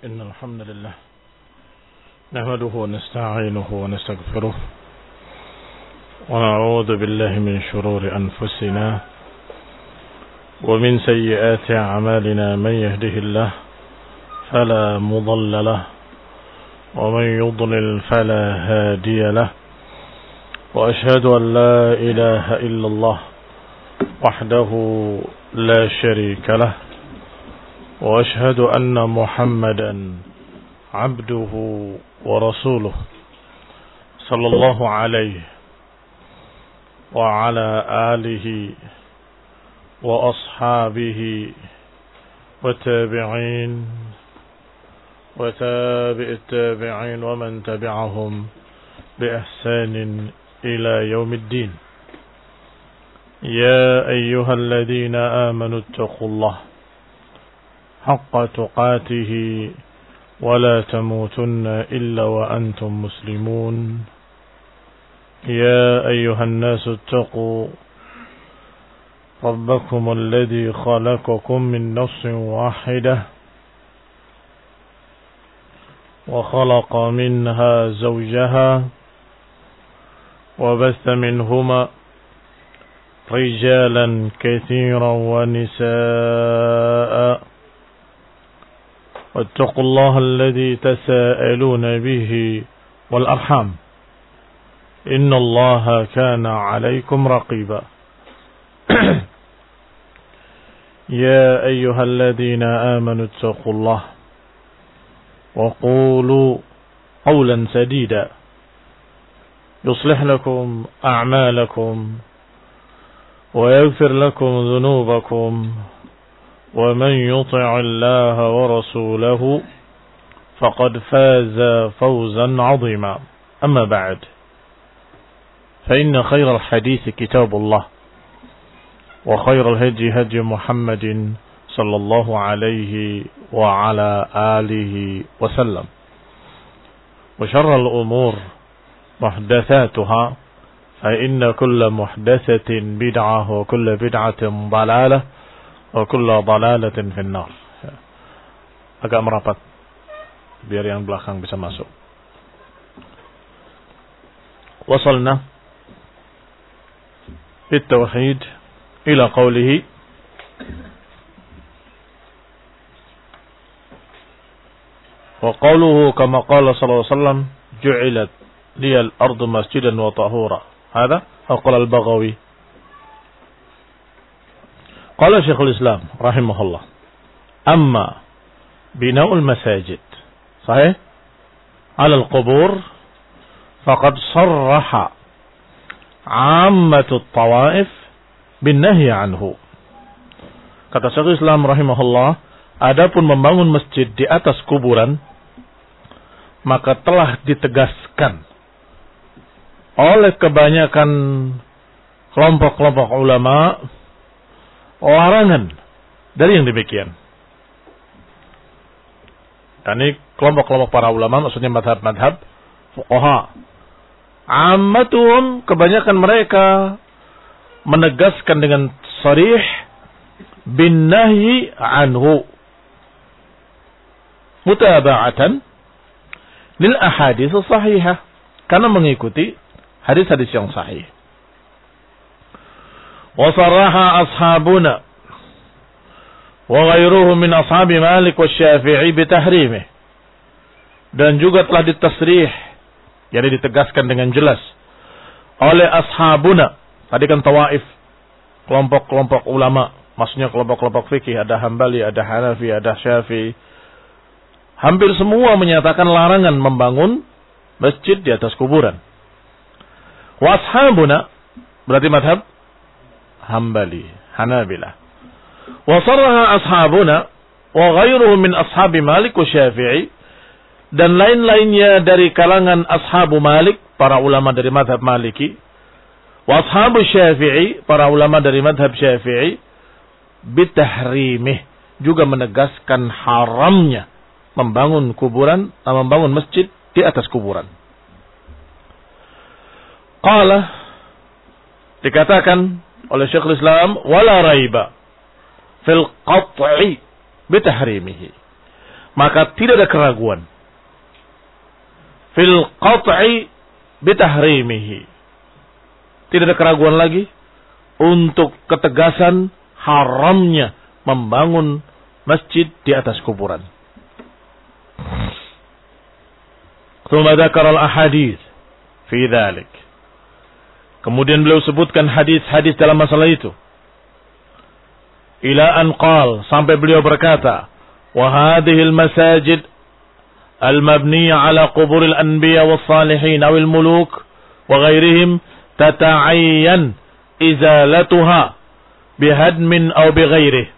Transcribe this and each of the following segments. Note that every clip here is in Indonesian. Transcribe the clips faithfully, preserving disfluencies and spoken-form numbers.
إن الحمد لله نحمده ونستعينه ونستغفره ونعوذ بالله من شرور أنفسنا ومن سيئات أعمالنا من يهده الله فلا مضل له ومن يضلل فلا هادي له وأشهد أن لا إله إلا الله وحده لا شريك له وأشهد أن محمدا عبده ورسوله صلى الله عليه وعلى آله وأصحابه والتابعين وتابع التابعين ومن تبعهم بإحسان إلى يوم الدين. يا أيها الذين آمنوا اتقوا الله حق تقاته ولا تموتن إلا وأنتم مسلمون. يا أيها الناس اتقوا ربكم الذي خلقكم من نفس واحدة وخلق منها زوجها وبث منهما رجالا كثيرا ونساء واتقوا الله الذي تساءلون به والأرحام إن الله كان عليكم رقيبا. يا أيها الذين آمنوا اتقوا الله وقولوا قولا سديدا يصلح لكم أعمالكم ويغفر لكم ذنوبكم ومن يطع الله ورسوله فقد فاز فوزا عظيما. أما بعد فإن خير الحديث كتاب الله وخير الهدي هدي محمد صلى الله عليه وعلى آله وسلم وشر الأمور محدثاتها فإن كل محدثة بدعة وكل بدعة ضلالة وكل ضلالة في النار. Agak merapat biar yang belakang bisa masuk. Wasalna بالتوحيد إلى قوله وقوله كما قال صلى الله عليه وسلم جعلت لي الأرض مسجدا وطهورا. هذا أقول البغوي. قال شيخ الإسلام رحمه الله أما بناء المساجد صحيح على القبور فقد صرح عامة الطوائف بالنهي عنه. Kata Syekh Islam rahimahullah, adapun membangun masjid di atas kuburan maka telah ditegaskan oleh kebanyakan kelompok-kelompok ulama larangan dari yang demikian. Ini kelompok-kelompok para ulama, maksudnya madhab-madhab fuqaha. Ammatuhum, kebanyakan mereka menegaskan dengan sarih bin nahyi anhu mutaba'atan lil ahadits sahihah, karena mengikuti hadis-hadis yang sahih. Wa sarraha ashabuna wa ghairuhum min ashabi Malik wa Syafi'i bi tahrimih, dan juga telah ditasrih, jadi ditegaskan dengan jelas oleh ashabuna. Tadi kan tawaif, kelompok-kelompok ulama, maksudnya kelompok-kelompok fikih, ada Hambali, ada Hanafi, ada Syafi'i. Hampir semua menyatakan larangan membangun masjid di atas kuburan. Wa ashabuna berarti madhab Hambali, Hanabilah. Wa sarraha ashabuna wa ghairuhum min ashabi Malik wa Syafi'i, dan lain-lainnya dari kalangan ashabu Malik, para ulama dari madhab Maliki, wa ashabu Syafi'i, para ulama dari madhab Syafi'i, bitahrimih, juga menegaskan haramnya membangun kuburan, membangun masjid di atas kuburan. Qala, dikatakan oleh Syekhul Islam, wala raiba fil qat'i bitahrimihi. maka tidak ada keraguan fil qat'i bitahrimihi. Tidak ada keraguan lagi untuk ketegasan haramnya membangun masjid di atas kuburan. Tsumma dzakara al-ahadits fi dzalik. Kemudian beliau sebutkan hadis-hadis dalam masalah itu. Ila an qala, sampai beliau berkata, wa hadhihi al-masajid al-mabniyah ala qubur al-anbiya was-salihin aw al-muluk wa ghairihim tata'ayyan izalatuha bihadmin aw bighairihi.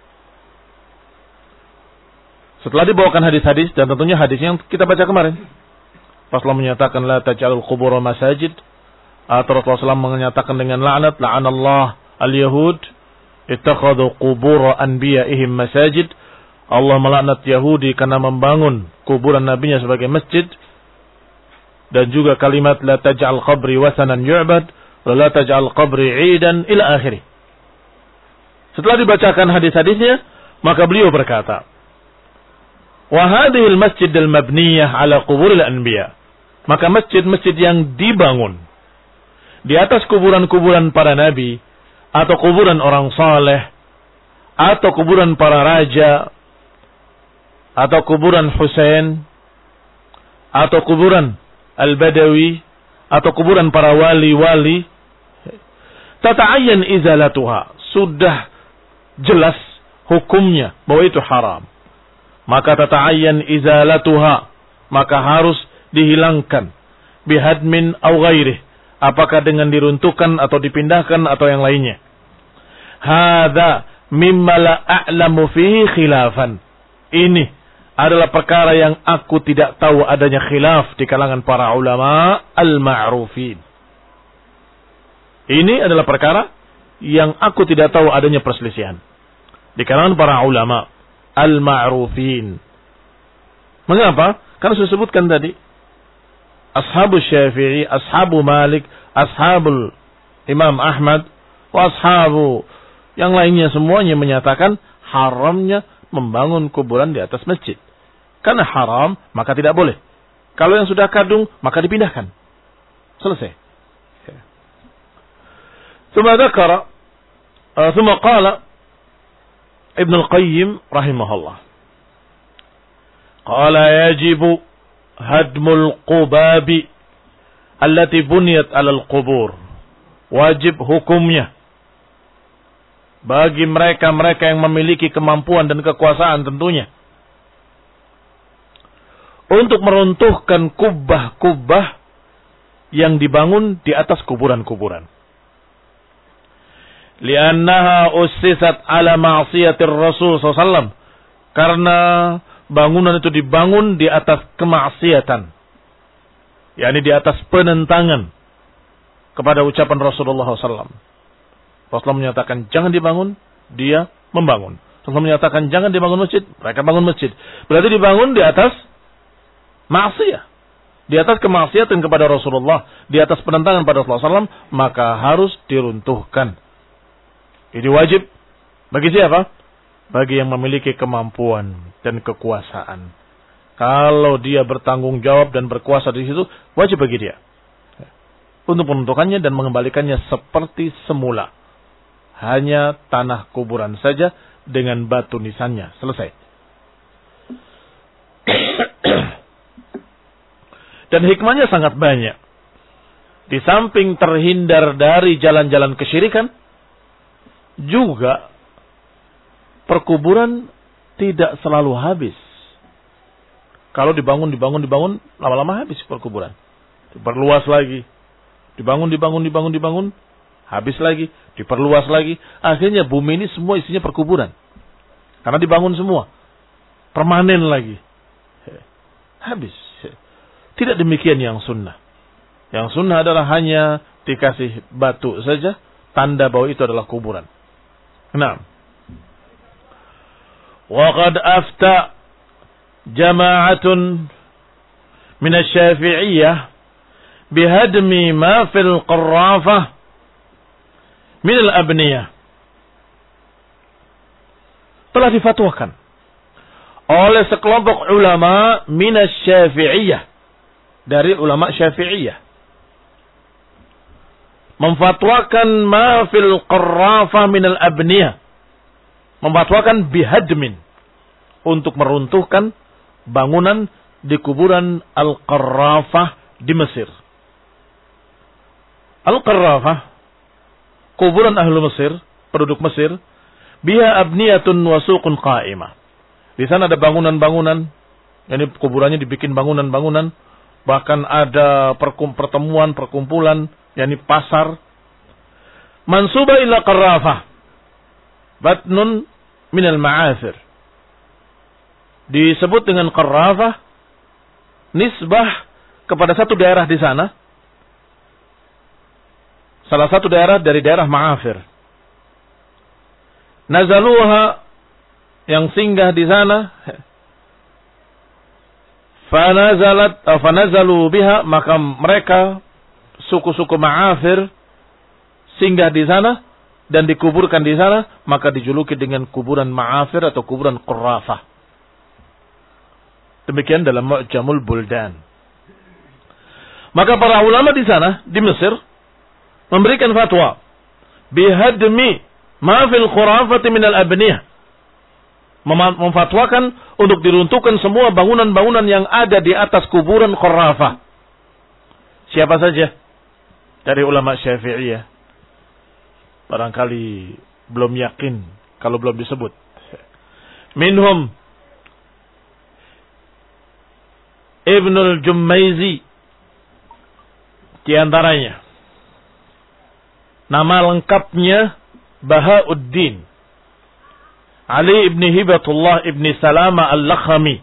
Setelah dibawakan hadis-hadis, dan tentunya hadis yang kita baca kemarin, Rasulullah menyatakan la taj'alul qubur masajid, atau Rasulullah shallallahu alaihi wasallam menyatakan dengan laknat, la'anallah al-yahud ittakhadhu qubur anbiya'ihim masajid. Allah melaknat Yahudi karena membangun kuburan nabinya sebagai masjid. Dan juga kalimat la taj'al qabri wasanan yu'bad wa la taj'al qabri 'idan ila akhirih. Setelah dibacakan hadis-hadisnya, maka beliau berkata, wa hadhihi al-masjid al-mabniyah ala quburil anbiya. Maka masjid-masjid yang dibangun di atas kuburan-kuburan para nabi, atau kuburan orang saleh, atau kuburan para raja, atau kuburan Husain, atau kuburan Al-Badawi, atau kuburan para wali-wali, tata'ayyan izalatuha, sudah jelas hukumnya bahwa itu haram. Maka tata'ayyan izalatuha, maka harus dihilangkan bihadmin aw ghairih, apakah dengan diruntuhkan atau dipindahkan atau yang lainnya. Hadza mimma la a'lamu fihi khilafan. Ini adalah perkara yang aku tidak tahu adanya khilaf di kalangan para ulama al-ma'rufin. Ini adalah perkara yang aku tidak tahu adanya perselisihan di kalangan para ulama al-ma'rufin. Mengapa? Karena saya sebutkan tadi, ashabu Syafi'i, ashabu Malik, ashabul Imam Ahmad, wa ashabu yang lainnya semuanya menyatakan haramnya membangun kuburan di atas masjid. Karena haram, maka tidak boleh. Kalau yang sudah kadung, maka dipindahkan. Selesai. Tsumma dzakara, tsumma qala Ibnu Al-Qayyim rahimahullah. Qala yajibu hadmul qubabi allati buniyat 'alal qubur. Wajib hukumnya bagi mereka-mereka yang memiliki kemampuan dan kekuasaan tentunya untuk meruntuhkan kubah-kubah yang dibangun di atas kuburan-kuburan. Li'annaha ussisat 'ala ma'siyatir Rasul sallallahu alaihi wasallam. Karena bangunan itu dibangun di atas kemaksiatan, yakni di atas penentangan kepada ucapan Rasulullah sallallahu alaihi wasallam. Rasulullah menyatakan jangan dibangun, dia membangun. Rasulullah menyatakan jangan dibangun masjid, mereka bangun masjid. Berarti dibangun di atas maksiat, di atas kemaksiatan kepada Rasulullah, di atas penentangan pada Rasulullah sallallahu alaihi wasallam, maka harus diruntuhkan. Ini wajib bagi siapa? Bagi yang memiliki kemampuan dan kekuasaan. Kalau dia bertanggung jawab dan berkuasa di situ, wajib bagi dia untuk menentukannya dan mengembalikannya seperti semula. Hanya tanah kuburan saja dengan batu nisannya. Selesai. Dan hikmahnya sangat banyak. Di samping terhindar dari jalan-jalan kesyirikan, juga perkuburan tidak selalu habis. Kalau dibangun, dibangun, dibangun, lama-lama habis perkuburan. Diperluas lagi. Dibangun, dibangun, dibangun, dibangun. Habis lagi. Diperluas lagi. Akhirnya bumi ini semua isinya perkuburan. Karena dibangun semua. Permanen lagi. Habis. Tidak demikian yang sunnah. Yang sunnah adalah hanya dikasih batu saja. Tanda bahwa itu adalah kuburan. Nah. وقد أفتى جماعة من الشافعية بهدم ما في القرافة من الأبنية. Telah difatwakan oleh sekelompok ulama minas Syafi'iyah, dari ulama Syafi'iyah, memfatwakan ma fil qarrafah minal abniyah, memfatwakan bihadmin, untuk meruntuhkan bangunan di kuburan Al-Qarrafah di Mesir. Al-Qarrafah, kuburan ahlu Mesir, penduduk Mesir, biha abniyatun wa suqun qa'imah. Di sana ada bangunan-bangunan, ini kuburannya dibikin bangunan-bangunan, bahkan ada pertemuan, perkumpulan, yakni pasar. Mansuba ila Qarrafah, batnun minal ma'athir. Disebut dengan Qarrafah, nisbah kepada satu daerah di sana, salah satu daerah dari daerah Ma'afir. Nazaluha, yang singgah di sana, fanazalat fanazalu biha, maka mereka suku-suku Ma'afir singgah di sana dan dikuburkan di sana, maka dijuluki dengan kuburan Ma'afir atau kuburan Qarrafah. Demikian dalam Mu'jamul Buldan. Maka para ulama di sana, di Mesir, memberikan fatwa bihadmi ma fil khurafati minal abniyah, memfatwakan untuk diruntuhkan semua bangunan-bangunan yang ada di atas kuburan Qarrafah. Siapa saja dari ulama Syafi'iyah? Barangkali belum yakin kalau belum disebut. Minhum Ibnul Jummaizi, di antaranya nama lengkapnya Bahauddin Ali ibn Hibatullah ibn Salama al-Lakhami.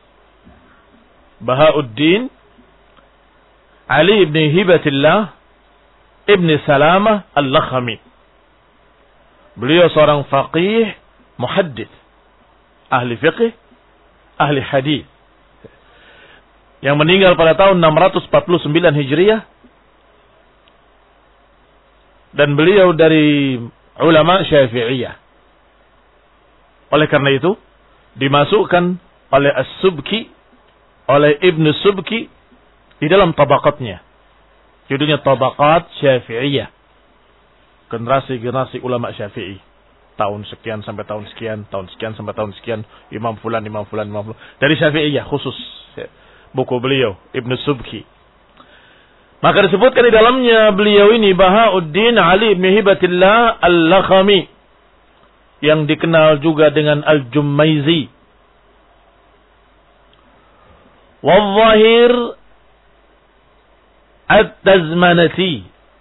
Bahauddin Ali ibn Hibatullah ibn Salama al-Lakhami. Beliau seorang faqih, muhaddits, ahli fiqh, ahli hadis, yang meninggal pada tahun enam ratus empat puluh sembilan Hijriah. Dan beliau dari ulama Syafi'iyah. Oleh karena itu, dimasukkan oleh As-Subki, oleh Ibn Subki, di dalam tabaqatnya. Judulnya Tabaqat Syafi'iyah. Generasi-generasi ulama Syafi'i. Tahun sekian sampai tahun sekian, tahun sekian sampai tahun sekian, Imam Fulan, Imam Fulan, Imam Fulan. Dari Syafi'iyah khusus. Buku beliau, Ibn Subki. Maka disebutkan di dalamnya beliau ini Bahauddin Ali ibn Hibatillah al-Lakhami, yang dikenal juga dengan Al-Jummaizi. Wal-Zahir At-Tazmanati,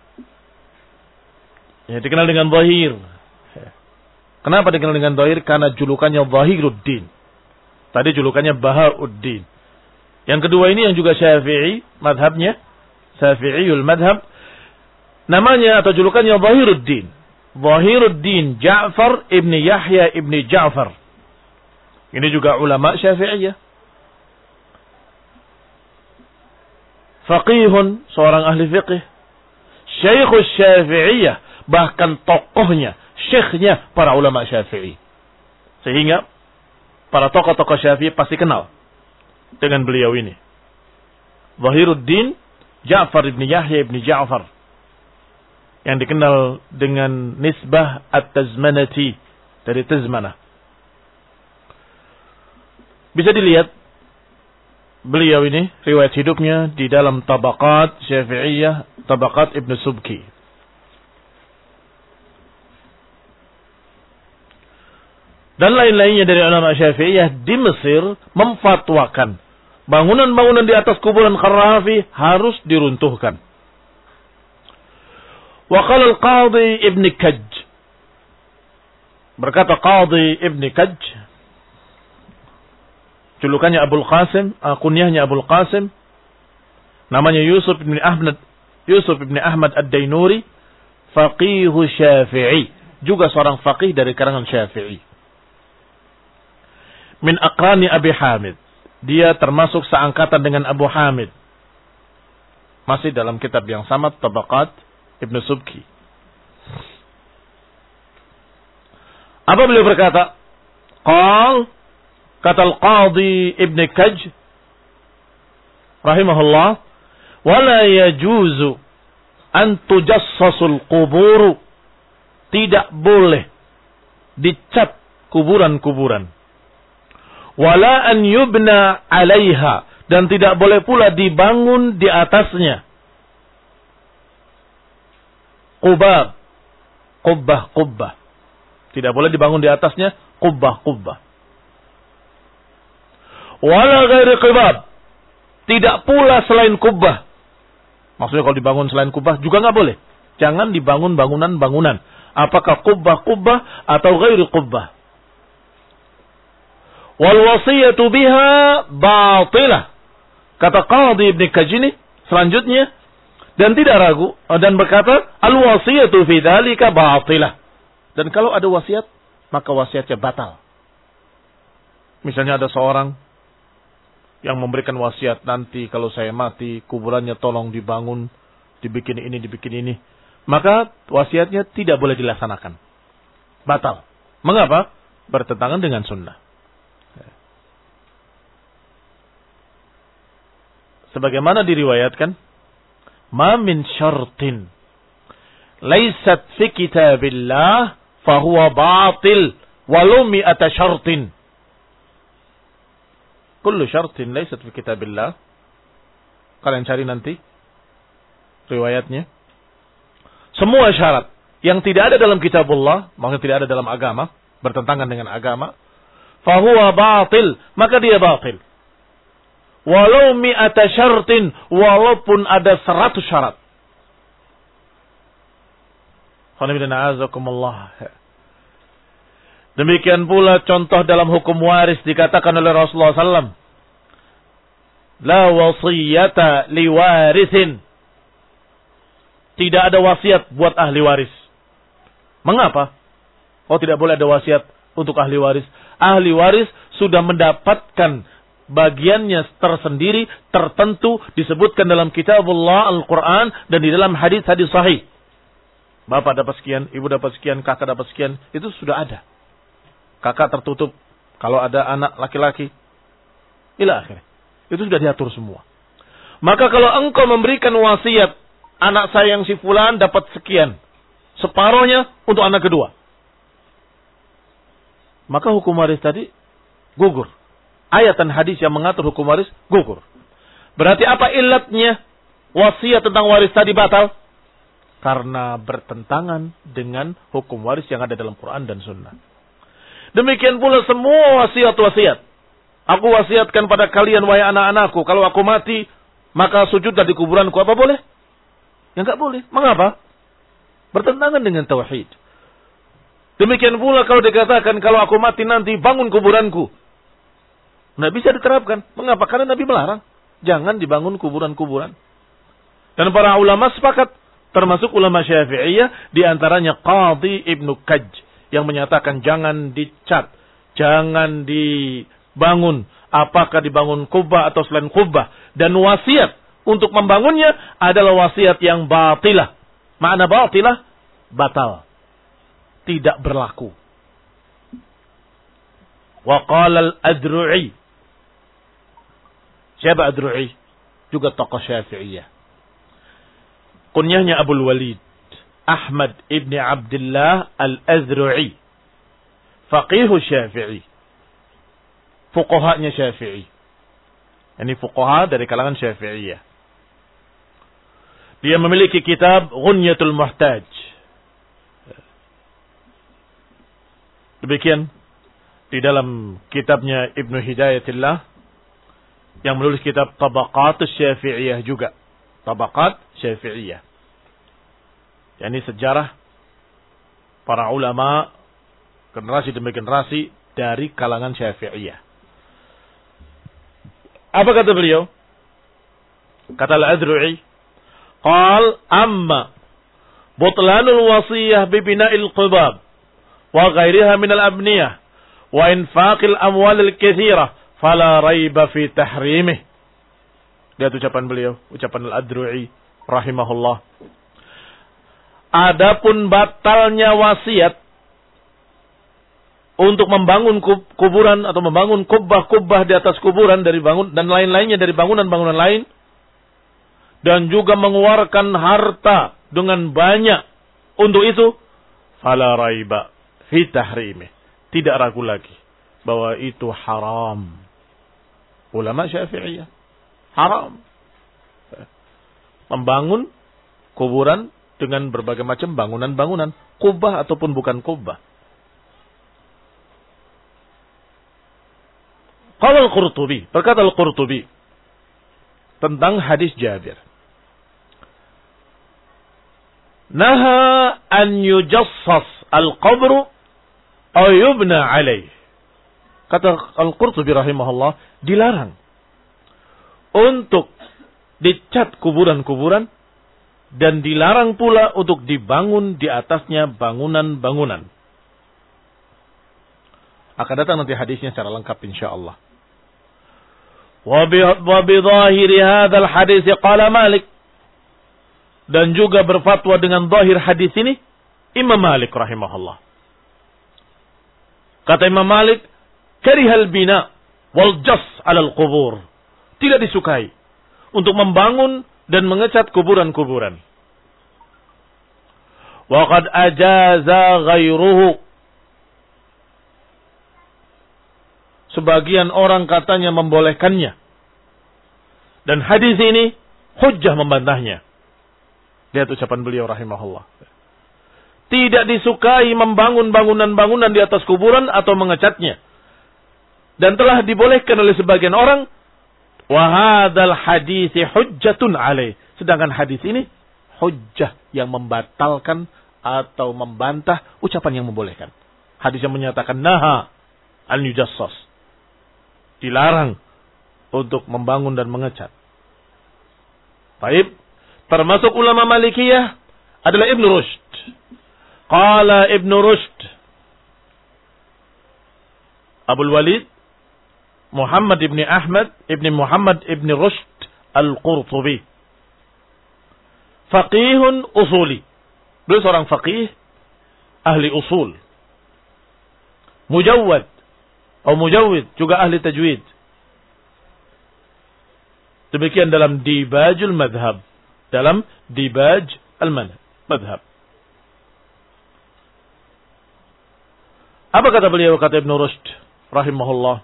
ya, dikenal dengan Zahir. Kenapa dikenal dengan Zahir? Karena julukannya Zahiruddin. Tadi julukannya Bahauddin. Yang kedua ini yang juga Syafi'i, madhabnya Syafi'iyul madhab, namanya atau julukannya Zahiruddin. Zahiruddin Ja'far ibn Yahya ibn Ja'far. Ini juga ulama Syafi'iyah. Faqihun, seorang ahli fiqih. Syekhus Syafi'iyah, bahkan tokohnya, syekhnya para ulama Syafi'i. Sehingga para tokoh-tokoh Syafi'i pasti kenal dengan beliau ini. Zahiruddin Ja'far ibn Yahya ibn Ja'far, yang dikenal dengan nisbah At-Tazmanati, dari Tazmanah. Bisa dilihat beliau ini, riwayat hidupnya di dalam Tabaqat Syafi'iyah, Tabaqat Ibn Subki. Dan lain-lainnya dari ulama Syafi'iyah di Mesir memfatwakan bangunan-bangunan di atas kuburan Qarrafi harus diruntuhkan. Wa qala al-Qadhi Ibn Kaj, berkata Qadhi Ibn Kaj, julukannya Abul Qasim, kunyahnya Abul Qasim, namanya Yusuf ibn Ahmad, Yusuf ibn Ahmad Ad-Dainuri, faqihu Syafi'i, juga seorang faqih dari kalangan Syafi'i. Min aqrani Abi Hamid, dia termasuk seangkatan dengan Abu Hamid. Masih dalam kitab yang sama, Tabaqat Ibn Subki. Apa beliau berkata? Qal kata Al-Qadhi Ibn Kaj rahimahullah, wala yajuzu an tujassasul quburu, tidak boleh dicat kuburan-kuburan. Wala an yubna alaiha, dan tidak boleh pula dibangun di atasnya. Qubab, qubbah-qubbah. Tidak boleh dibangun di atasnya qubbah-qubbah. Wala ghairi qubab, tidak pula selain kubbah. Maksudnya kalau dibangun selain kubbah juga nggak boleh. Jangan dibangun bangunan-bangunan. Apakah kubbah-kubbah atau ghairi kubbah. Wal wasiyatu biha batilah. Kata Qadhi Ibn Kajini selanjutnya, dan tidak ragu dan berkata, al wasiyatu fi dzalika batilah. Dan kalau ada wasiat, maka wasiatnya batal. Misalnya ada seorang yang memberikan wasiat, nanti kalau saya mati kuburannya tolong dibangun, dibikin ini, dibikin ini, maka wasiatnya tidak boleh dilaksanakan. Batal. Mengapa? Bertentangan dengan sunnah. Sebagaimana diriwayatkan, ma min syartin laysat fi kitabillah fahuwa batil walau mi'ata syartin. Kullu syartin laysat fi kitabillah. Kalian cari nanti riwayatnya. Semua syarat yang tidak ada dalam kitabullah, maksudnya tidak ada dalam agama, bertentangan dengan agama, fahuwa batil, maka dia batil. Walau mi'ata syartin, walaupun ada seratus syarat. Demikian pula contoh dalam hukum waris dikatakan oleh Rasulullah sallallahu alaihi wasallam, la wasiyata liwarithin. Tidak ada wasiat buat ahli waris. Mengapa? Oh, tidak boleh ada wasiat untuk ahli waris. Ahli waris sudah mendapatkan bagiannya tersendiri, tertentu, disebutkan dalam kitabullah Al-Quran dan di dalam hadis-hadis sahih. Bapak dapat sekian, ibu dapat sekian, kakak dapat sekian, itu sudah ada. Kakak tertutup kalau ada anak laki-laki. Ila akhirnya. Itu sudah diatur semua. Maka kalau engkau memberikan wasiat, anak saya yang si fulan dapat sekian, separohnya untuk anak kedua, maka hukum waris tadi gugur. Ayat dan hadis yang mengatur hukum waris gugur. Berarti apa ilatnya wasiat tentang waris tadi batal? Karena bertentangan dengan hukum waris yang ada dalam Quran dan Sunnah. Demikian pula semua wasiat-wasiat. Aku wasiatkan pada kalian, wahai anak-anakku, kalau aku mati, maka sujudlah di kuburanku. Apa boleh? Ya enggak boleh. Mengapa? Bertentangan dengan tauhid. Demikian pula kalau dikatakan, kalau aku mati nanti bangun kuburanku. Nggak bisa diterapkan. Mengapa? Karena Nabi melarang. Jangan dibangun kuburan-kuburan. Dan para ulama sepakat, termasuk ulama Syafi'iyah, diantaranya Qadhi Ibn Kaj, yang menyatakan jangan dicat, jangan dibangun, apakah dibangun kubah atau selain kubah. Dan wasiat untuk membangunnya adalah wasiat yang batilah. Makna batilah, batal, tidak berlaku. Wa qala al-Adru'i. Siapa Adru'i? Juga tokoh Syafi'iyah. Kunyahnya Abul Walid Ahmad ibn Abdullah al-Azru'i, faqihu Syafi'i, fuqahanya Syafi'i. Ini fuqaha dari kalangan Syafi'iyah. Dia memiliki kitab Ghunyatul Muhtaj. Demikian di dalam kitabnya Ibnu Hidayatillah yang menulis kitab Tabaqatus Syafi'iyah juga. Tabaqat Syafi'iyah. yakni sejarah para ulama generasi demi generasi dari kalangan Syafi'iyah. Apa kata beliau? Kata Al-Adru'i, qal amma butlanul wasiyah bi bina'il qubab wa ghairiha min al-abniyah wa infaqil amwal al-katsirah fala raiba fi tahrimih. Lihat ucapan beliau, ucapan Al-Adru'i rahimahullah. Adapun batalnya wasiat untuk membangun kuburan atau membangun kubah-kubah di atas kuburan dari bangun dan lain-lainnya dari bangunan-bangunan lain, dan juga mengeluarkan harta dengan banyak untuk itu, fala raiba fi tahrimih, tidak ragu lagi bahwa itu haram. Ulama Syafi'iyah haram membangun kuburan dengan berbagai macam bangunan-bangunan, kubah ataupun bukan kubah. Qala Al-Qurtubi, berkata Al-Qurtubi tentang hadis Jabir, naha an yujassas al-qabru aw yubna alaih. Kata Al-Qurtubi rahimahullah, dilarang untuk dicat kuburan-kuburan dan dilarang pula untuk dibangun di atasnya bangunan-bangunan. Akan datang nanti hadisnya secara lengkap insyaallah. Wa bi dhahiri hadzal hadis qala Malik, dan juga berfatwa dengan zahir hadis ini Imam Malik rahimahullah. Kata Imam Malik, karihal bina wal jas 'ala al-qubur. Tidak disukai untuk membangun dan mengecat kuburan-kuburan. Wa qad ajaza ghairuhu. Sebagian orang katanya membolehkannya. Dan hadis ini hujjah membantahnya. Lihat ucapan beliau rahimahullah. Tidak disukai membangun bangunan-bangunan di atas kuburan atau mengecatnya. Dan telah dibolehkan oleh sebagian orang. Wa hadzal hadits hujjatun alaih. Sedangkan hadis ini hujjah yang membatalkan atau membantah ucapan yang membolehkan. Hadis yang menyatakan naha an yujassas, dilarang untuk membangun dan mengecat. Baik, termasuk ulama Malikiyah adalah Ibn Rushd. Qala Ibn Rushd, Abul Walid Muhammad ibn Ahmad ibn Muhammad ibn Rushd Al-Qurtubi, faqihun usuli. Beliau seorang faqih, ahli usul. Mujawwad atau mujawwid, juga ahli tajwid. Demikian dalam Dibajul Madhab, dalam Dibaj al-Madhab. Apa kata beliau, kata Ibn Rushd rahimahullah?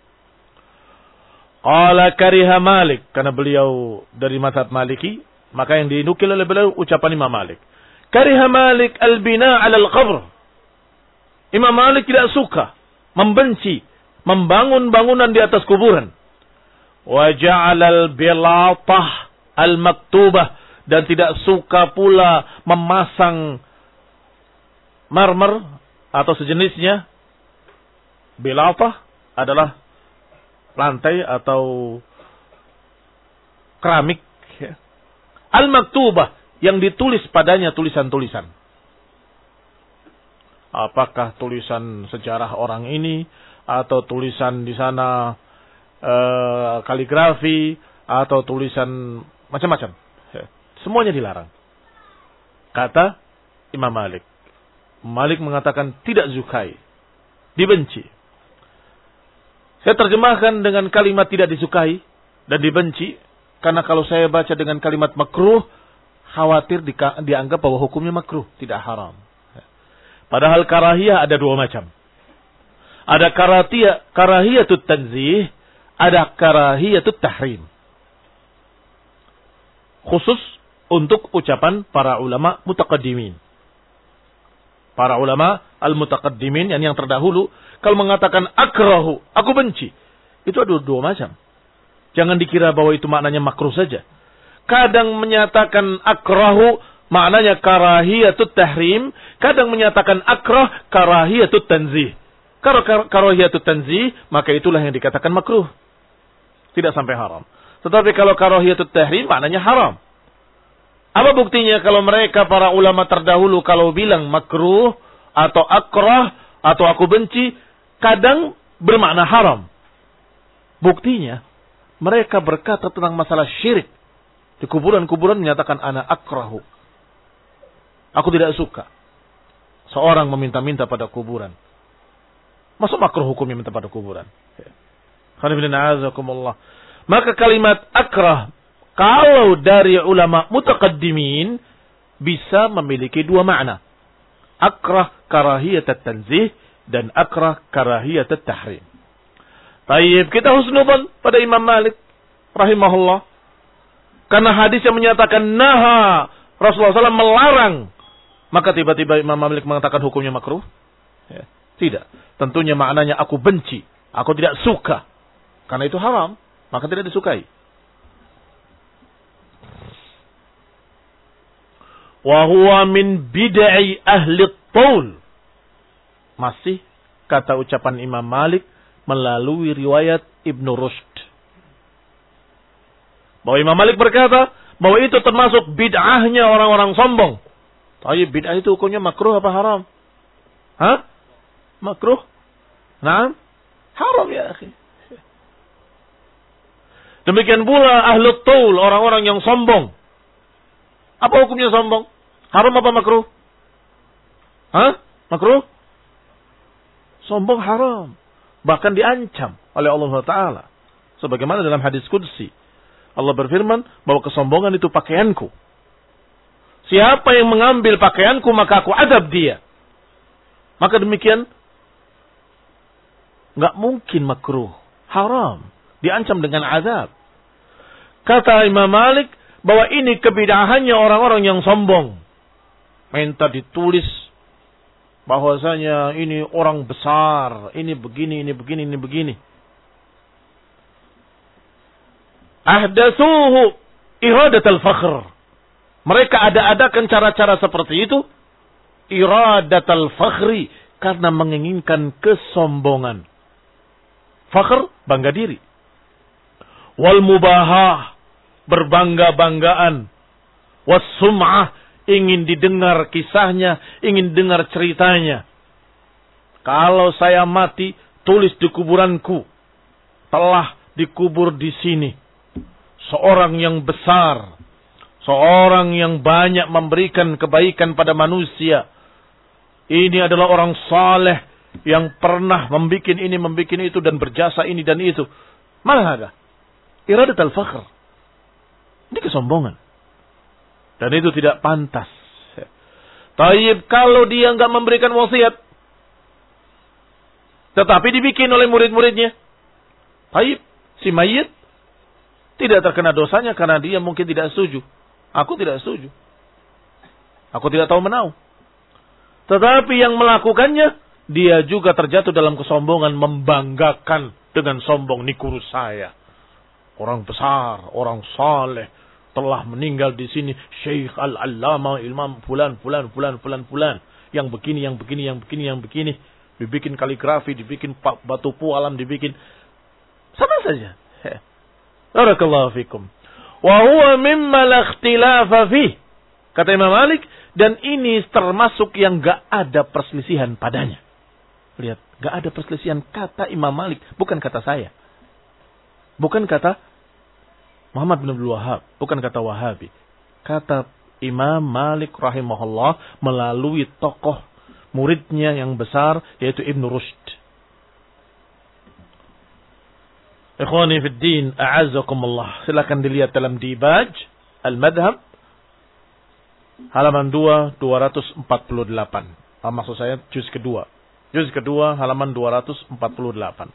Qala kariha Malik, karena beliau dari mazhab Maliki, maka yang dinukil oleh beliau ucapan Imam Malik. Kariha Malik al-bina 'ala al-qabr. Imam Malik tidak suka, membenci membangun bangunan di atas kuburan. Wa ja'ala al-bilatah al-maktubah, dan tidak suka pula memasang marmer atau sejenisnya. Bilatah adalah lantai atau keramik, ya. Al-maktubah, yang ditulis padanya tulisan-tulisan. Apakah tulisan sejarah orang ini, atau tulisan di sana e, kaligrafi, atau tulisan macam-macam. Ya. Semuanya dilarang. Kata Imam Malik. Malik mengatakan tidak sukai, dibenci. Saya terjemahkan dengan kalimat tidak disukai dan dibenci, karena kalau saya baca dengan kalimat makruh, khawatir di, dianggap bahwa hukumnya makruh, tidak haram. Padahal karahiyah ada dua macam. Ada karahiyah, karahiyatut tanzih, ada karahiyatut tahrim. Khusus untuk ucapan para ulama mutaqaddimin. Para ulama al-mutaqaddimin, yang, yang terdahulu, kalau mengatakan akrahu, aku benci, itu ada dua macam. Jangan dikira bahwa itu maknanya makruh saja. Kadang menyatakan akrahu maknanya karahiyatut tahrim, kadang menyatakan akrah karahiyatut tanzih. Kalau karahiyatut tanzih, maka itulah yang dikatakan makruh, tidak sampai haram. Tetapi kalau karahiyatut tahrim maknanya haram. Apa buktinya kalau mereka para ulama terdahulu kalau bilang makruh atau akrah atau aku benci, kadang bermakna haram. Buktinya mereka berkata tentang masalah syirik. Di kuburan-kuburan menyatakan ana akrahu, aku tidak suka seorang meminta-minta pada kuburan. Masuk makruh hukumnya minta pada kuburan. Maka kalimat akrah kalau dari ulama mutaqaddimin bisa memiliki dua makna. Akrah karahiyat at-tanzih dan akrah karahiyat at-tahrim. Baik, kita husnudzon pada Imam Malik rahimahullah. Karena hadis yang menyatakan naha Rasulullah shallallahu alaihi wasallam melarang. Maka tiba-tiba Imam Malik mengatakan hukumnya makruh. Ya, tidak. Tentunya maknanya aku benci. Aku tidak suka. Karena itu haram. Maka tidak disukai. Wa huwa min bid'i ahli taul. Masih kata ucapan Imam Malik melalui riwayat Ibnu Rushd. Bahwa Imam Malik berkata bahwa itu termasuk bid'ahnya orang-orang sombong. Tapi bid'ah itu hukumnya makruh apa haram? Hah? Makruh? Naam? Haram ya akhi. Demikian pula ahlu taul, orang-orang yang sombong. Apa hukumnya sombong? Haram apa makruh? Hah? Makruh? Sombong haram. Bahkan diancam oleh Allah Taala. Sebagaimana dalam hadis qudsi. Allah berfirman bahwa kesombongan itu pakaianku. Siapa yang mengambil pakaianku maka aku adab dia. Maka demikian enggak mungkin makruh, haram, diancam dengan azab. Kata Imam Malik bahwa ini kebidahannya orang-orang yang sombong. Minta ditulis bahwasanya ini orang besar, ini begini, ini begini, ini begini. Ahdatsuhu iradatul fakhr. Mereka ada-adakan cara-cara seperti itu. Iradatul fakhri. Karena menginginkan kesombongan. Fakhr, bangga diri. Wal mubahah, berbangga-banggaan. Was sum'ah, ingin didengar kisahnya, ingin dengar ceritanya. Kalau saya mati, tulis di kuburanku. Telah dikubur di sini. Seorang yang besar. Seorang yang banyak memberikan kebaikan pada manusia. Ini adalah orang saleh yang pernah membuat ini, membuat itu dan berjasa ini dan itu. Mana ada? Iradat al-fakhr. Ini kesombongan. Dan itu tidak pantas. Taib kalau dia enggak memberikan wasiat. Tetapi dibikin oleh murid-muridnya. Taib, si mayit tidak terkena dosanya karena dia mungkin tidak setuju. Aku tidak setuju. Aku tidak tahu menau. Tetapi yang melakukannya, dia juga terjatuh dalam kesombongan, membanggakan dengan sombong. Ini guru saya. Orang besar, orang saleh, telah meninggal di sini. Syekh Al-Allama, Imam Fulan, Fulan, Fulan, Fulan, Fulan. Yang begini, yang begini, yang begini, yang begini. Dibikin kaligrafi, dibikin batu pualam, dibikin. Sama saja. Barakallahu fikum. Wa huwa mimma la ikhtilafa fih. Kata Imam Malik, dan ini termasuk yang enggak ada perselisihan padanya. Lihat, enggak ada perselisihan kata Imam Malik, bukan kata saya. Bukan kata Muhammad bin Abdul Wahhab, bukan kata Wahabi. Kata Imam Malik rahimahullah melalui tokoh muridnya yang besar yaitu Ibnu Rushd. Ikhwani fid din, a'azzakumullah. Silakan dilihat dalam Dibaj Al-Madhab halaman dua, dua ratus empat puluh delapan. Ah, maksud saya juz kedua. Juz kedua halaman dua ratus empat puluh delapan.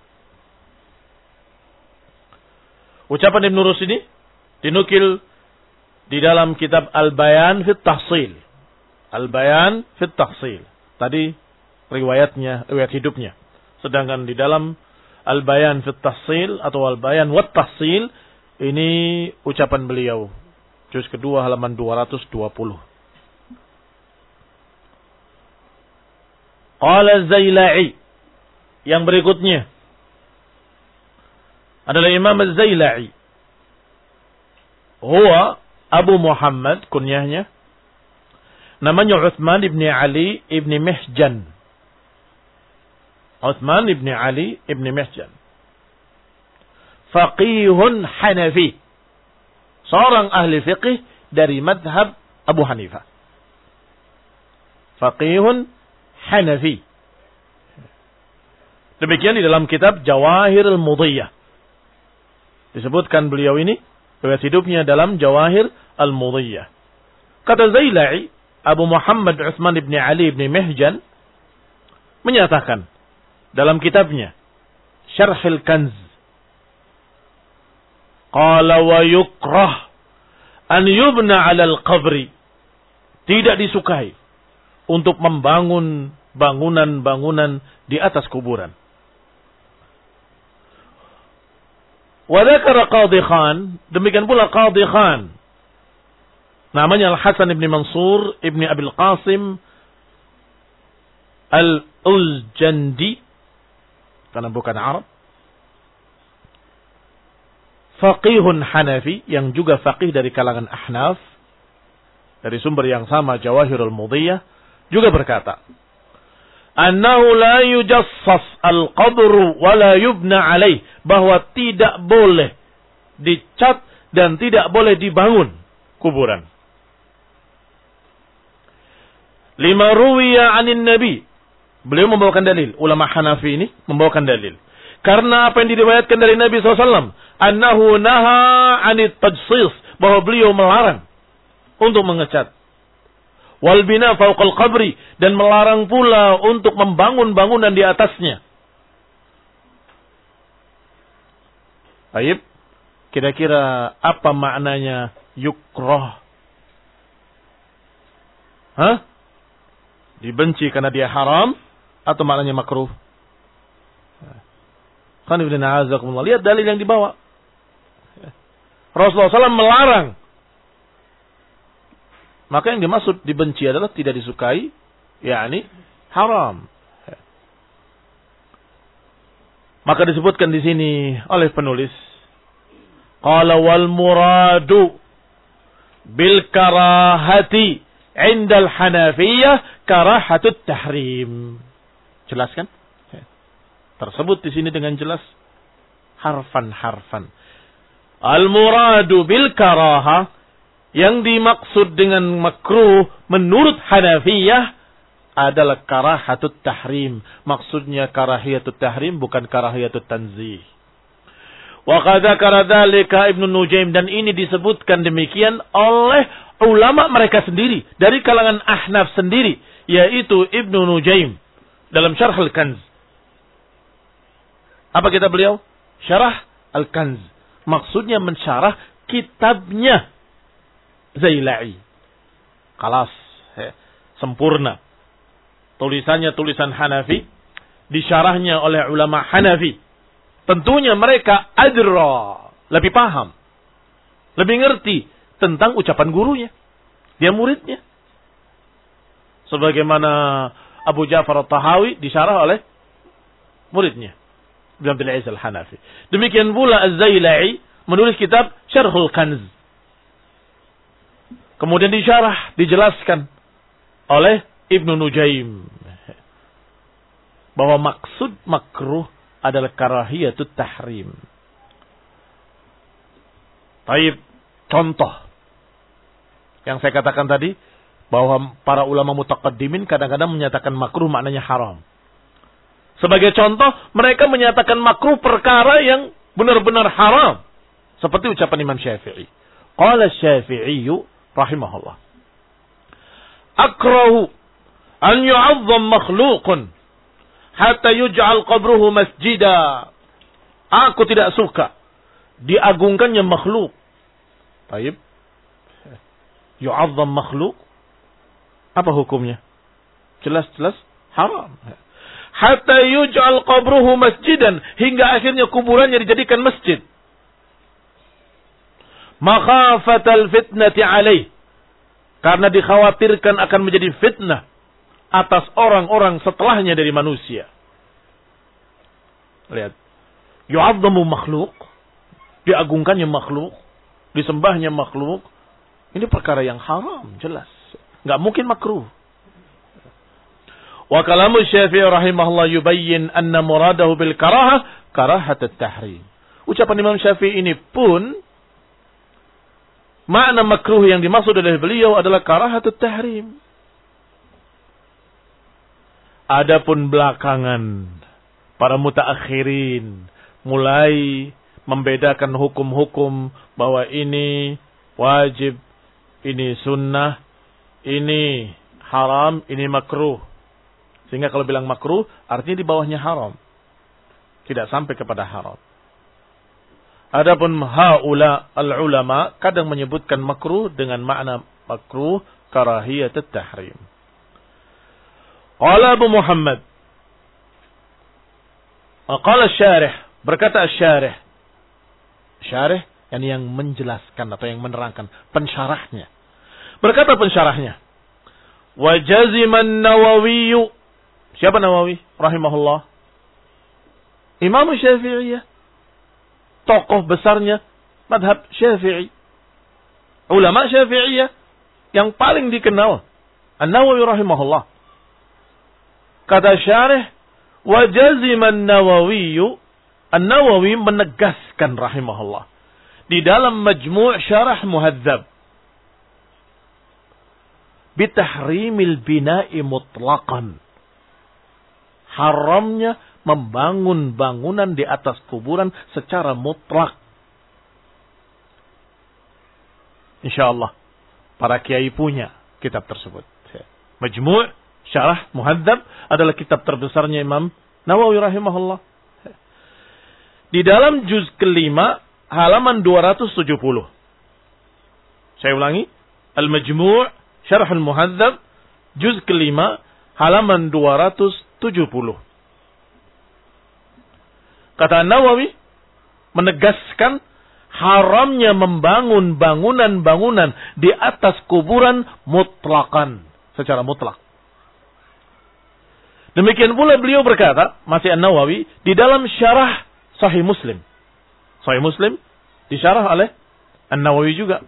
Ucapan Ibnu Rushd ini dinukil di dalam kitab Al-Bayan fit Tahsil. Al-Bayan fit Tahsil. Tadi riwayatnya, riwayat hidupnya. Sedangkan di dalam Al-Bayan fit Tahsil atau Al-Bayan wat Tahsil ini ucapan beliau. Juz kedua halaman dua ratus dua puluh. Qala Az-Zaila'i. Yang berikutnya adalah Imam Az-Zaila'i. Huwa Abu Muhammad, kunyahnya. Namanya Uthman ibn Ali ibn Mihjan. Uthman ibn Ali ibn Mihjan. Faqihun Hanafi. Seorang ahli fiqih dari madhab Abu Hanifah. Faqihun Hanafi. Demikian di dalam kitab Jawahirul Mudhiyah. Disebutkan beliau ini riwayat hidupnya dalam Jawahir Al-Mudhiyah. Kata Zaila'i, Abu Muhammad Utsman ibn Ali ibn Mihjan menyatakan dalam kitabnya Syarhul Kanz, qala wa yukrah an yubna 'ala al-qabri, tidak disukai untuk membangun bangunan-bangunan di atas kuburan. Wa dzakara Qadhi Khan, demikian pula Qadhi Khan, namanya Al-Hasan ibn Mansur ibn Abil Qasim Al-Uljandi, karena bukan Arab, faqihun Hanafi, yang juga faqih dari kalangan Ahnaf, dari sumber yang sama Jawahirul Mudhiyah, juga berkata, annahu la yujassas al-qabru wa la yubna alaih, bahwa tidak boleh dicat dan tidak boleh dibangun kuburan. Lima ruwiya anin nabi, beliau membawakan dalil, ulama Hanafi ini membawakan dalil, karena apa yang diriwayatkan dari Nabi shallallahu alaihi wasallam, annahu naha anit tajsis, bahwa beliau melarang untuk mengecat. Wal bina fauqal qabri, dan melarang pula untuk membangun bangunan di atasnya. Baik, kira-kira apa maknanya yukrah? Hah? Dibenci karena dia haram atau maknanya makruh? Kan ibn a'azakumullah, lihat dalil yang dibawa. Rasulullah shallallahu alaihi wasallam melarang. Maka yang dimaksud dibenci adalah tidak disukai, yakni haram. Maka disebutkan di sini oleh penulis, qala wal muradu bil karahati 'inda al-Hanafiyah karahatut tahrim. Jelas kan? Tersebut di sini dengan jelas harfan-harfan. Al muradu bil karahah, yang dimaksud dengan makruh menurut Hanafiyah adalah karahatut tahrim. Maksudnya karahiyatut tahrim, bukan karahiyatut tanzih. Wa qad dzakara dzalika Ibnu Nujaim, dan ini disebutkan demikian oleh ulama mereka sendiri dari kalangan Ahnaf sendiri, yaitu Ibnu Nujaim dalam Syarh Al-Kanz. Apa kata beliau? Syarah Al-Kanz. Maksudnya mensyarah kitabnya Zaila'i. Kalas, he, sempurna. Tulisannya tulisan Hanafi, disyarahnya oleh ulama Hanafi. Tentunya mereka adra, lebih paham, lebih ngerti tentang ucapan gurunya, dia muridnya. Sebagaimana Abu Ja'far At-Tahawi disyarah oleh muridnya, Ibnu Abdul Aziz Al-Hanafi. Demikian pula Az-Zaila'i menulis kitab Syarhul Kanz. Kemudian disyarah, dijelaskan oleh Ibnu Nujaim bahwa maksud makruh adalah karahiyatut tahrim. Baik, contoh yang saya katakan tadi, bahwa para ulama mutaqaddimin kadang-kadang menyatakan makruh maknanya haram. Sebagai contoh, mereka menyatakan makruh perkara yang benar-benar haram, seperti ucapan Imam Syafi'i. Qala Syafi'i rahimahullah, akrahu an yu'azzam makhluqun hatta yuj'al qabruhu masjida. Aku tidak suka diagungkannya makhluk. Baik. Yu'azzam makhluk, apa hukumnya? Jelas-jelas haram. Hatta yuj'al qabruhu masjidan, hingga akhirnya kuburannya dijadikan masjid. Makhafatal fitnati alaih, karena dikhawatirkan akan menjadi fitnah atas orang-orang setelahnya dari manusia. Lihat, yu'azzamu makhluk, diagungkannya makhluk, disembahnya makhluk. Ini perkara yang haram, jelas. Enggak mungkin makruh. Wa kalamu Syafi'i rahimahullah yubayyin anna muradahu bil karahah karahatut tahrim. Ucapan Imam Syafi'i ini pun makna makruh yang dimaksud oleh beliau adalah karahatut tahrim. Adapun belakangan para mutaakhirin mulai membedakan hukum-hukum bahwa ini wajib, ini sunnah, ini haram, ini makruh. Sehingga kalau bilang makruh, artinya di bawahnya haram. Tidak sampai kepada haram. Adapun haula al-ulama kadang menyebutkan makruh dengan makna makruh karahiyat at-tahrim. Qala Abu Muhammad, qala syarih, berkata syarih. Syarih yang yang menjelaskan atau yang menerangkan, pensyarahnya. Berkata pensyarahnya, wa jazima an-Nawawi. Siapa Nawawi rahimahullah? Imam Syafi'iyah. Tokoh besarnya madhab Syafi'i. Ulama Syafi'iyah yang paling dikenal. An-Nawawi rahimahullah. Kata syarih, wa jazima an-Nawawi. An-Nawawi menegaskan rahimahullah. Di dalam Majmu' Syarah Muhadzab. Bitahrimil bina'i mutlaqan. Haramnya membangun bangunan di atas kuburan secara mutlak. InsyaAllah para kiai punya kitab tersebut. Majmu' Syarah Muhadzab adalah kitab terbesarnya Imam Nawawi rahimahullah. Di dalam juz kelima halaman dua ratus tujuh puluh. Saya ulangi, Al-Majmu' Syarah Muhadzab juz kelima halaman dua ratus tujuh puluh. Kata Nawawi menegaskan haramnya membangun bangunan-bangunan di atas kuburan mutlakan, secara mutlak. Demikian pula beliau berkata, masih An-Nawawi, di dalam syarah Sahih Muslim. Sahih Muslim disyarah oleh An-Nawawi juga.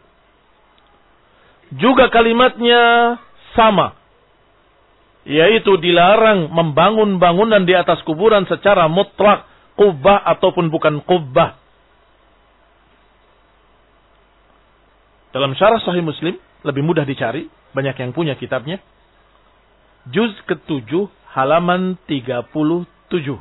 Juga kalimatnya sama. Yaitu dilarang membangun bangunan di atas kuburan secara mutlak. Qubbah ataupun bukan qubbah. Dalam syarah Sahih Muslim, lebih mudah dicari. Banyak yang punya kitabnya. Juz ketujuh halaman tiga puluh tujuh.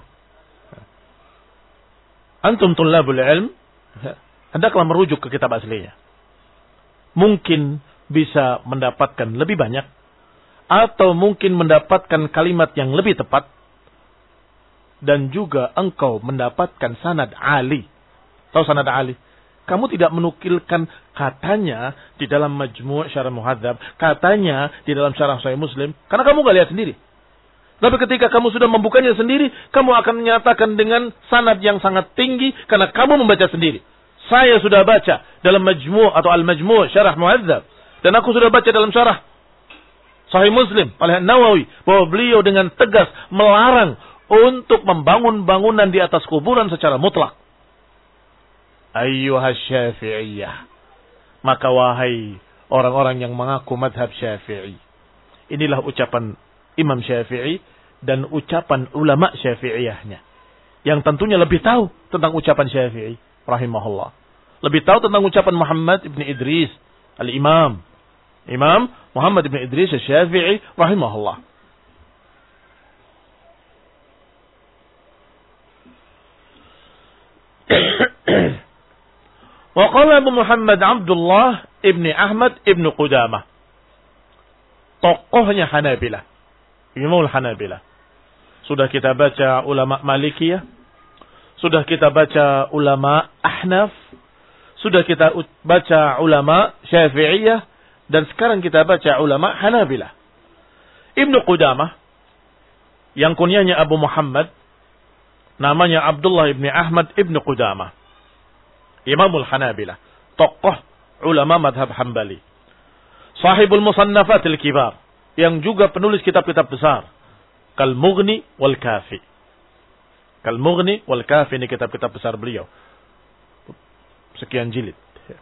Antum tullabul ilm, hendaklah merujuk ke kitab aslinya. Mungkin bisa mendapatkan lebih banyak. Atau mungkin mendapatkan kalimat yang lebih tepat. Dan juga engkau mendapatkan sanad Ali. Tahu sanad Ali? Kamu tidak menukilkan katanya di dalam Majmu' Syarah Muhadzab. Katanya di dalam Syarah Sahih Muslim. Karena kamu gak lihat sendiri. Tapi ketika kamu sudah membukanya sendiri, kamu akan menyatakan dengan sanad yang sangat tinggi. Karena kamu membaca sendiri. Saya sudah baca dalam Majmu' atau Al-Majmu' Syarah Muhadzab. Dan aku sudah baca dalam Syarah Sahih Muslim oleh Nawawi. Bahwa beliau dengan tegas melarang untuk membangun bangunan di atas kuburan secara mutlak. Ayyuhas Syafi'iyah. Maka wahai orang-orang yang mengaku madhab Syafi'i. Inilah ucapan Imam Syafi'i dan ucapan ulama Syafi'iyahnya. Yang tentunya lebih tahu tentang ucapan Syafi'i rahimahullah. Lebih tahu tentang ucapan Muhammad ibn Idris al-Imam. Imam Muhammad ibn Idris al-Syafi'i rahimahullah. Wa qala Abu Muhammad Abdullah ibn Ahmad ibn Qudamah. Tokohnya Hanabilah. Imamul Hanabilah. Sudah kita baca ulama Malikiyah. Sudah kita baca ulama Ahnaf. Sudah kita baca ulama Syafi'iyah. Dan sekarang kita baca ulama Hanabilah. Ibn Qudamah. Yang kunyanya Abu Muhammad. Namanya Abdullah ibn Ahmad ibn Qudamah. Imamul Hanabilah. Tokoh ulama madhab Hambali. Sahibul Musannafatil Kibar. Yang juga penulis kitab-kitab besar. Kal-Mughni wal-Kafi. Kal-Mughni wal-Kafi ini kitab-kitab besar beliau. Sekian jilid.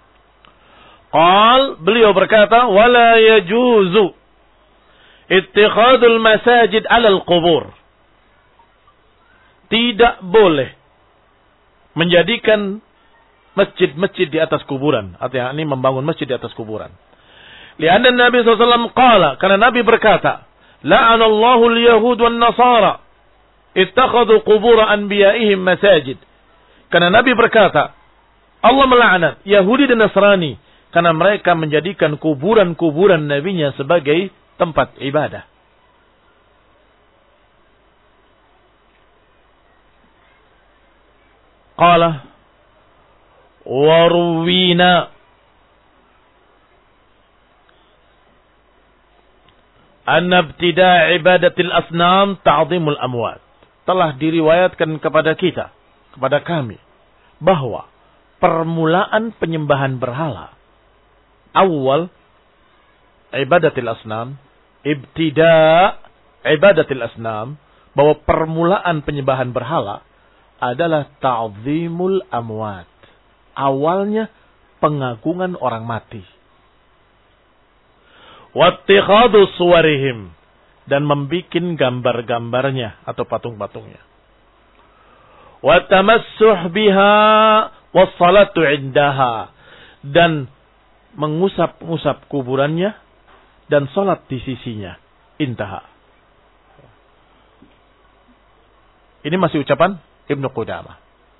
Qal, beliau berkata, wala yajuzu ittikhadul masajid alal qubur. Tidak boleh menjadikan masjid-masjid di atas kuburan. Artinya ini membangun masjid di atas kuburan. Lianna Nabi sallallahu alaihi wasallam qala, karena Nabi berkata, la'anallahu al-yahud wan nasara. ittakhadhu qubur anbiya'ihim masajid. Karena Nabi berkata, Allah melaknat Yahudi dan Nasrani karena mereka menjadikan kuburan-kuburan nabinya sebagai tempat ibadah. Qala warwina anna ibtida' ibadatil asnam ta'zimul amwat. Telah diriwayatkan kepada kita, kepada kami, bahwa permulaan penyembahan berhala, awal ibadatil asnam, ibtida' ibadatil asnam, bahwa permulaan penyembahan berhala adalah ta'zimul amwat. Awalnya pengagungan orang mati. Wattikhadhu suwarihim, dan membikin gambar-gambarnya atau patung-patungnya. Watamassuh biha wassalatu indaha, dan mengusap-ngusap kuburannya dan salat di sisinya. Intaha. Ini masih ucapan Ibnu Qudamah.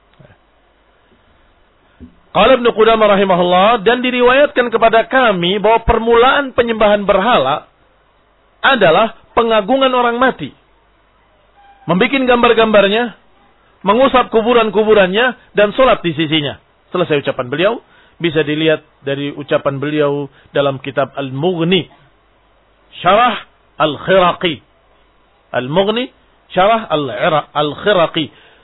Qala Ibnu Qudamah rahimahullah, dan diriwayatkan kepada kami bahwa permulaan penyembahan berhala adalah pengagungan orang mati. Membikin gambar-gambarnya, mengusap kuburan-kuburannya, dan sholat di sisinya. Selesai ucapan beliau. Bisa dilihat dari ucapan beliau dalam kitab Al-Mughni, Syarah Al-Khiraqi. Al-Mughni, Syarah Al-Khiraqi.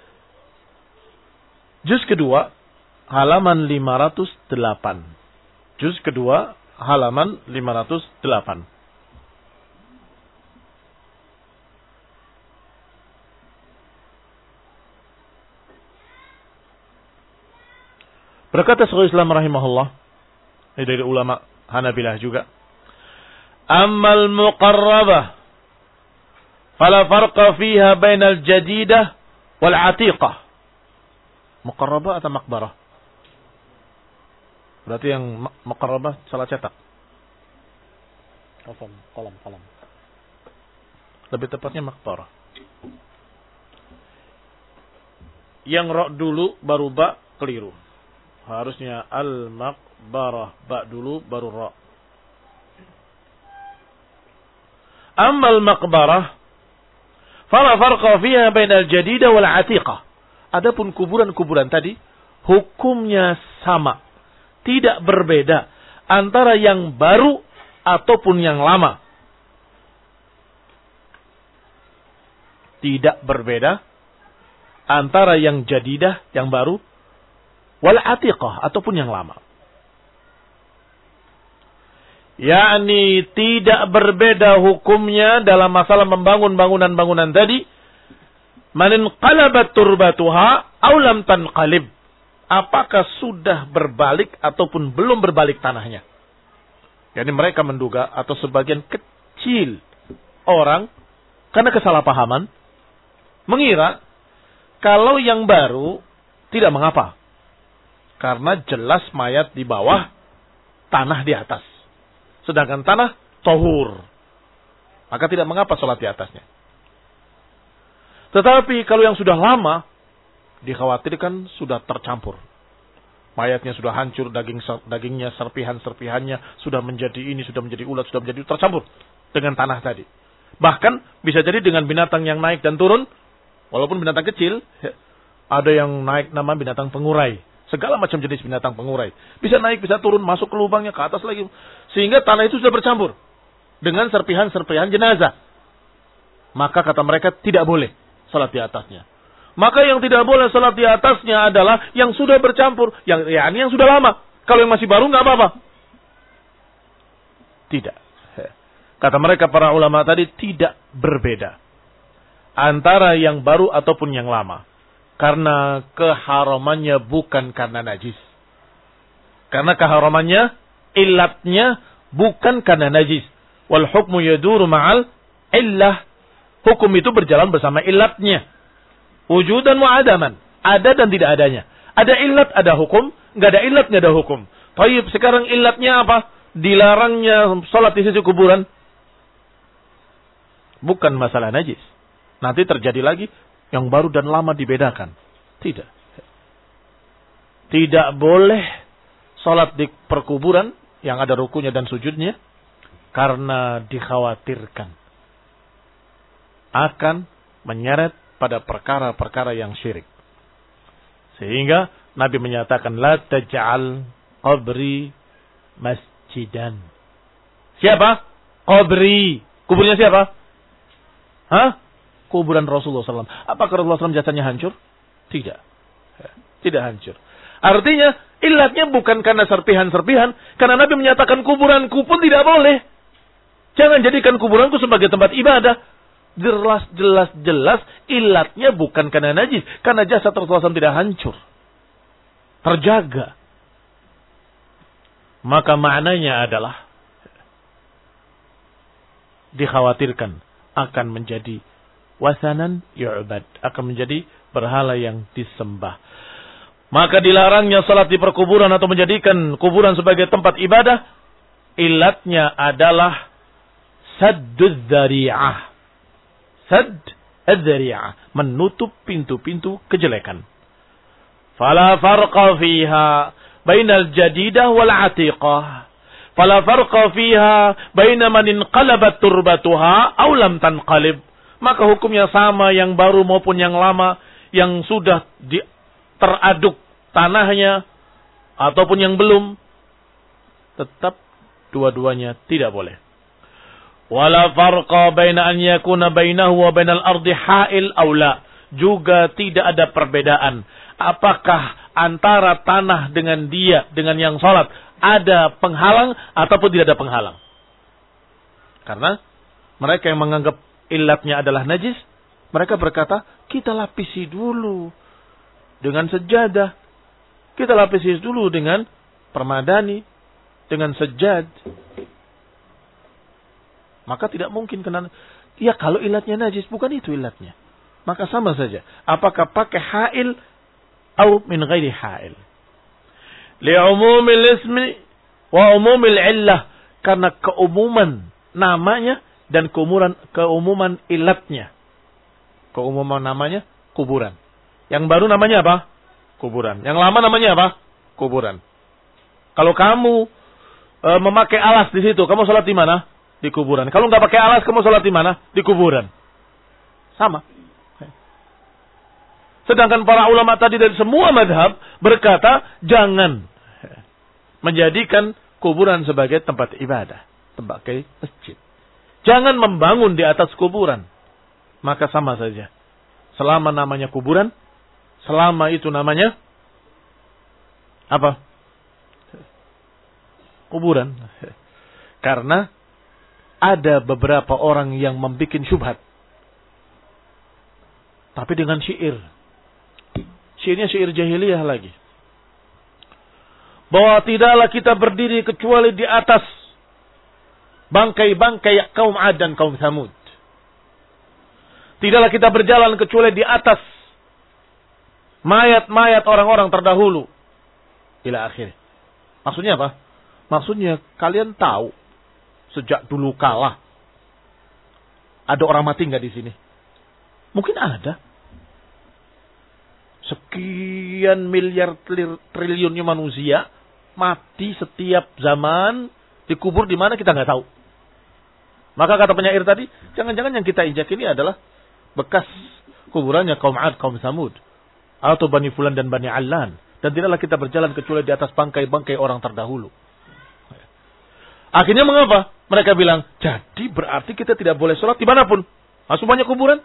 Juz kedua, halaman lima ratus delapan. Juz kedua, halaman lima ratus delapan. Berkata Syekhul Islam rahimahullah, ini dari ulama Hanabilah juga, ammal muqarrabah fala farqa fiha bainal jadidah wal atiqah. Muqarrabah atau makbarah? Berarti yang muqarrabah salah cetak. Kolam, kolam. Lebih tepatnya makbarah. Yang ro dulu baru ba keliru. Harusnya al-maqbarah. Ba dulu baru ra. Ammal maqbarah fala farqa fiha bainal jadidah wal atiqah. Adapun kuburan-kuburan tadi hukumnya sama. Tidak berbeda antara yang baru ataupun yang lama. Tidak berbeda antara yang jadidah, yang baru, wal atiqah ataupun yang lama. yakni tidak berbeda hukumnya dalam masalah membangun bangunan-bangunan tadi. Manin qalabat turbatuha aw lam tanqalib. Apakah sudah berbalik ataupun belum berbalik tanahnya? Yani mereka menduga atau sebagian kecil orang karena kesalahpahaman mengira kalau yang baru tidak mengapa. Karena jelas mayat di bawah, tanah di atas. Sedangkan tanah tohur. Maka tidak mengapa sholat di atasnya. Tetapi kalau yang sudah lama, dikhawatirkan sudah tercampur. Mayatnya sudah hancur, daging dagingnya, serpihan-serpihannya sudah menjadi ini, sudah menjadi ulat, sudah menjadi tercampur dengan tanah tadi. Bahkan bisa jadi dengan binatang yang naik dan turun, walaupun binatang kecil, ada yang naik nama binatang pengurai. Segala macam jenis binatang pengurai. Bisa naik, bisa turun, masuk ke lubangnya, ke atas lagi. Sehingga tanah itu sudah bercampur dengan serpihan-serpihan jenazah. Maka kata mereka tidak boleh salat di atasnya. Maka yang tidak boleh salat di atasnya adalah yang sudah bercampur. Yang, ya, yang sudah lama. Kalau yang masih baru nggak apa-apa. Tidak. Kata mereka para ulama tadi tidak berbeda antara yang baru ataupun yang lama. Karena keharamannya bukan karena najis. Karena keharamannya, illatnya bukan karena najis. Wal hukmu yaduru ma'al illah. Hukum itu berjalan bersama illatnya. Wujudan wa adaman. Ada dan tidak adanya. Ada illat, ada hukum. Nggak ada illat, nggak ada hukum. Taib, sekarang illatnya apa? Dilarangnya sholat di sisi kuburan. Bukan masalah najis. Nanti terjadi lagi Yang baru dan lama dibedakan. Tidak. Tidak boleh sholat di perkuburan yang ada rukunya dan sujudnya. Karena dikhawatirkan akan menyeret pada perkara-perkara yang syirik. Sehingga Nabi menyatakan, La taj'al qabri masjidan. Siapa? Qabri. Kuburnya siapa? Hah? Kuburan Rasulullah shallallahu alaihi wasallam. Apakah Rasulullah shallallahu alaihi wasallam jasanya hancur? Tidak. Tidak hancur. Artinya, ilatnya bukan karena serpihan-serpihan. Karena Nabi menyatakan kuburanku pun tidak boleh. Jangan jadikan kuburanku sebagai tempat ibadah. Jelas, jelas, jelas ilatnya bukan karena najis. Karena jasad Rasulullah shallallahu alaihi wasallam tidak hancur. Terjaga. Maka maknanya adalah dikhawatirkan akan menjadi wasanan yu'bad. Akan menjadi berhala yang disembah. Maka dilarangnya salat di perkuburan atau menjadikan kuburan sebagai tempat ibadah. Ilatnya adalah Sadduz dzari'ah. Sadd az-dzari'ah, menutup pintu-pintu kejelekan. Fala farqa fiha bainal jadidah wal 'atiqah. Fala farqa fiha baina man inqalabat turbatuha aw lam tanqalib. Maka hukumnya sama yang baru maupun yang lama, yang sudah di, teraduk tanahnya ataupun yang belum, tetap dua-duanya tidak boleh. Wala farqa baina an yakuna bainahu wa bainal ardi ha'il aw la. Juga tidak ada perbedaan. Apakah antara tanah dengan dia, dengan yang salat, ada penghalang ataupun tidak ada penghalang? Karena mereka yang menganggap ilatnya adalah najis, mereka berkata, kita lapisi dulu dengan sejadah. Kita lapisi dulu dengan permadani, dengan sejad. Maka tidak mungkin kena. Ya kalau ilatnya najis, bukan itu ilatnya. Maka sama saja. Apakah pakai ha'il atau min ghairi ha'il. Li'umumil ismi wa umumil illah. Karena keumuman namanya dan keumuman, keumuman ilatnya. Keumuman namanya kuburan. Yang baru namanya apa? Kuburan. Yang lama namanya apa? Kuburan. Kalau kamu e, memakai alas di situ, kamu sholat di mana? Di kuburan. Kalau nggak pakai alas, kamu sholat di mana? Di kuburan. Sama. Sedangkan para ulama tadi dari semua madhab berkata, jangan menjadikan kuburan sebagai tempat ibadah, sebagai masjid. Jangan membangun di atas kuburan. Maka sama saja. Selama namanya kuburan, selama itu namanya apa? Kuburan. Karena ada beberapa orang yang membuat syubhat. Tapi dengan syair. Syairnya syair jahiliyah lagi. Bahwa tidaklah kita berdiri kecuali di atas bangkai-bangkai kaum Ad dan kaum Tsamud. Tidaklah kita berjalan kecuali di atas mayat-mayat orang-orang terdahulu. Ila akhir. Maksudnya apa? Maksudnya kalian tahu sejak dulu kala ada orang mati nggak di sini? Mungkin ada. Sekian miliar triliunnya manusia mati setiap zaman, dikubur di mana kita nggak tahu. Maka kata penyair tadi, jangan-jangan yang kita injak ini adalah bekas kuburannya kaum Ad, kaum Tsamud, atau Bani Fulan dan Bani Allan. Dan tidaklah kita berjalan kecuali di atas bangkai-bangkai orang terdahulu. Akhirnya mengapa? Mereka bilang, jadi berarti kita tidak boleh sholat dimanapun. Masuk banyak kuburan.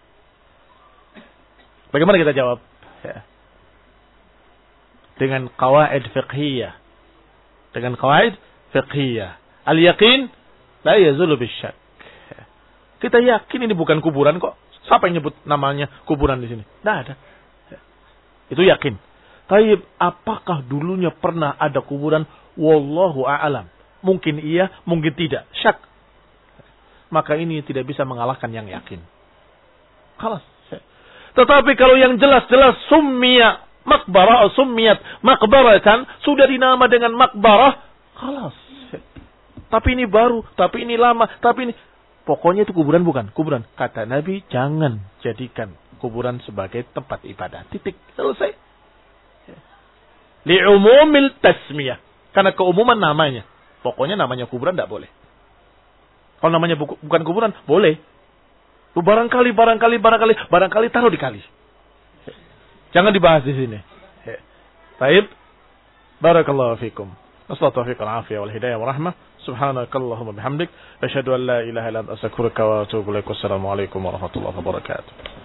Bagaimana kita jawab? Ya. Dengan qawaid fiqhiyah. Dengan qawaid fiqhiyah. Al-yaqin la yazulu bisyak. Ya. Kita yakin ini bukan kuburan kok. Siapa yang nyebut namanya kuburan di sini? Tidak ada. Ya. Itu yakin. Tapi apakah dulunya pernah ada kuburan? Wallahu a'lam. Mungkin iya, mungkin tidak. Syak. Maka ini tidak bisa mengalahkan yang yakin. Kalas. Tetapi kalau yang jelas-jelas summiya makbarah, summiyat makbaratan, sudah dinama dengan makbarah, kalas. Tapi ini baru, tapi ini lama, tapi ini. Pokoknya itu kuburan bukan? Kuburan. Kata Nabi, jangan jadikan kuburan sebagai tempat ibadah. Titik. Selesai. Li'umumil tasmiyah. Karena keumuman namanya. Pokoknya namanya kuburan tidak boleh. Kalau namanya buku, bukan kuburan, boleh. Barangkali, barangkali, barangkali, barangkali taruh di kali. Jangan dibahas di sini. Baik. Barakallahu fikum. Assalamualaikum warahmatullahi wabarakatuh. Wal hidayah wa rahmah. Subhanakallahumma bihamdik. Asyhadu an la ilaha illa anta astaghfiruka wa atubu ilaik. Wassalamu alaikum warahmatullahi wabarakatuh.